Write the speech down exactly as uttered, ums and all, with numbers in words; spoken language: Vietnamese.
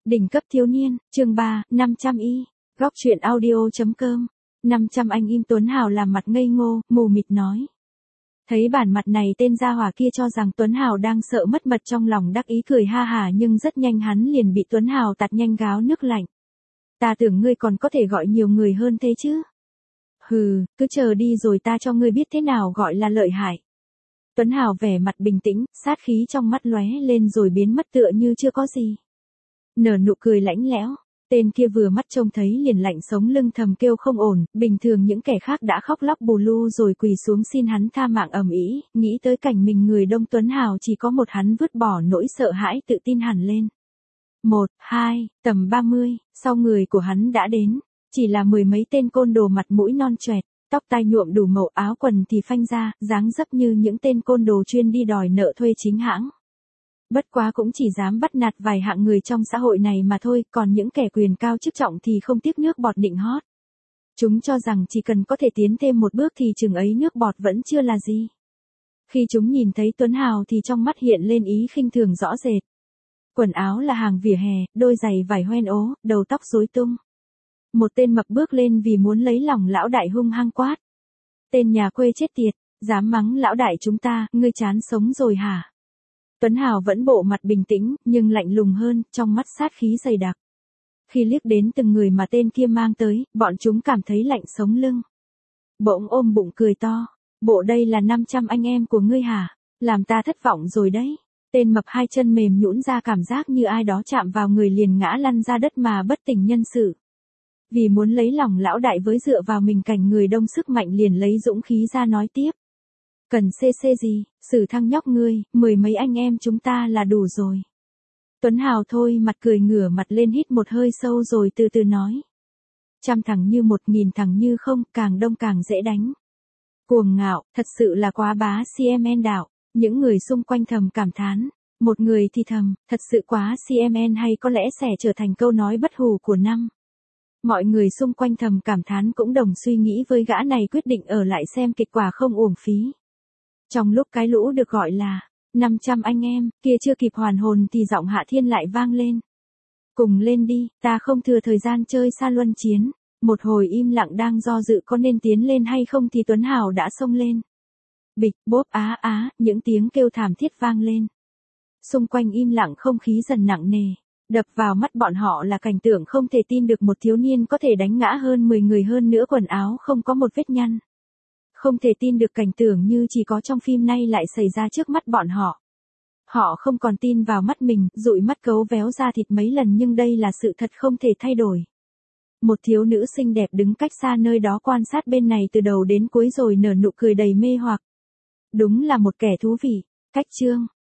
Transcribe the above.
Đỉnh cấp thiếu niên, chương ba, năm trăm y, góc truyện audio.com, năm trăm anh im Tuấn Hào làm mặt ngây ngô, mù mịt nói. Thấy bản mặt này tên gia hỏa kia cho rằng Tuấn Hào đang sợ mất mật trong lòng đắc ý cười ha hả nhưng rất nhanh hắn liền bị Tuấn Hào tạt nhanh gáo nước lạnh. Ta tưởng ngươi còn có thể gọi nhiều người hơn thế chứ. Hừ, cứ chờ đi rồi ta cho ngươi biết thế nào gọi là lợi hại. Tuấn Hào vẻ mặt bình tĩnh, sát khí trong mắt lóe lên rồi biến mất tựa như chưa có gì. Nở nụ cười lãnh lẽo, tên kia vừa mắt trông thấy liền lạnh sống lưng thầm kêu không ổn, bình thường những kẻ khác đã khóc lóc bù lu rồi quỳ xuống xin hắn tha mạng ầm ĩ, nghĩ tới cảnh mình người đông Tuấn Hào chỉ có một hắn vứt bỏ nỗi sợ hãi tự tin hẳn lên. Một, hai, tầm ba mươi, sau người của hắn đã đến, chỉ là mười mấy tên côn đồ mặt mũi non choẹt, tóc tai nhuộm đủ màu áo quần thì phanh ra, dáng dấp như những tên côn đồ chuyên đi đòi nợ thuê chính hãng. Bất quá cũng chỉ dám bắt nạt vài hạng người trong xã hội này mà thôi, còn những kẻ quyền cao chức trọng thì không tiếc nước bọt định hót. Chúng cho rằng chỉ cần có thể tiến thêm một bước thì chừng ấy nước bọt vẫn chưa là gì. Khi chúng nhìn thấy Tuấn Hào thì trong mắt hiện lên ý khinh thường rõ rệt. Quần áo là hàng vỉa hè, đôi giày vải hoen ố, đầu tóc rối tung. Một tên mập bước lên vì muốn lấy lòng lão đại hung hăng quát. Tên nhà quê chết tiệt, dám mắng lão đại chúng ta, ngươi chán sống rồi hả? Tuấn Hào vẫn bộ mặt bình tĩnh, nhưng lạnh lùng hơn, trong mắt sát khí dày đặc. Khi liếc đến từng người mà tên kia mang tới, bọn chúng cảm thấy lạnh sống lưng. Bỗng ôm bụng cười to, bộ đây là năm trăm anh em của ngươi hả? Làm ta thất vọng rồi đấy. Tên mập hai chân mềm nhũn ra cảm giác như ai đó chạm vào người liền ngã lăn ra đất mà bất tỉnh nhân sự. Vì muốn lấy lòng lão đại với dựa vào mình cảnh người đông sức mạnh liền lấy dũng khí ra nói tiếp. Cần xê xê gì, xử thăng nhóc ngươi, mười mấy anh em chúng ta là đủ rồi. Tuấn Hào thôi mặt cười ngửa mặt lên hít một hơi sâu rồi từ từ nói. Trăm thằng như một nghìn thằng như không, càng đông càng dễ đánh. Cuồng ngạo, thật sự là quá bá xê em en đạo, những người xung quanh thầm cảm thán. Một người thì thầm, thật sự quá xê em en hay có lẽ sẽ trở thành câu nói bất hủ của năm. Mọi người xung quanh thầm cảm thán cũng đồng suy nghĩ với gã này quyết định ở lại xem kịch quả không uổng phí. Trong lúc cái lũ được gọi là năm trăm anh em kia chưa kịp hoàn hồn thì giọng Hạ Thiên lại vang lên. Cùng lên đi, ta không thừa thời gian chơi xa luân chiến. Một hồi im lặng đang do dự có nên tiến lên hay không thì Tuấn Hào đã xông lên. Bịch, bốp á á, những tiếng kêu thảm thiết vang lên. Xung quanh im lặng không khí dần nặng nề. Đập vào mắt bọn họ là cảnh tượng không thể tin được một thiếu niên có thể đánh ngã hơn mười người hơn nữa quần áo không có một vết nhăn. Không thể tin được cảnh tượng như chỉ có trong phim nay lại xảy ra trước mắt bọn họ. Họ không còn tin vào mắt mình, dụi mắt cấu véo ra thịt mấy lần nhưng đây là sự thật không thể thay đổi. Một thiếu nữ xinh đẹp đứng cách xa nơi đó quan sát bên này từ đầu đến cuối rồi nở nụ cười đầy mê hoặc. Đúng là một kẻ thú vị. Cách chương.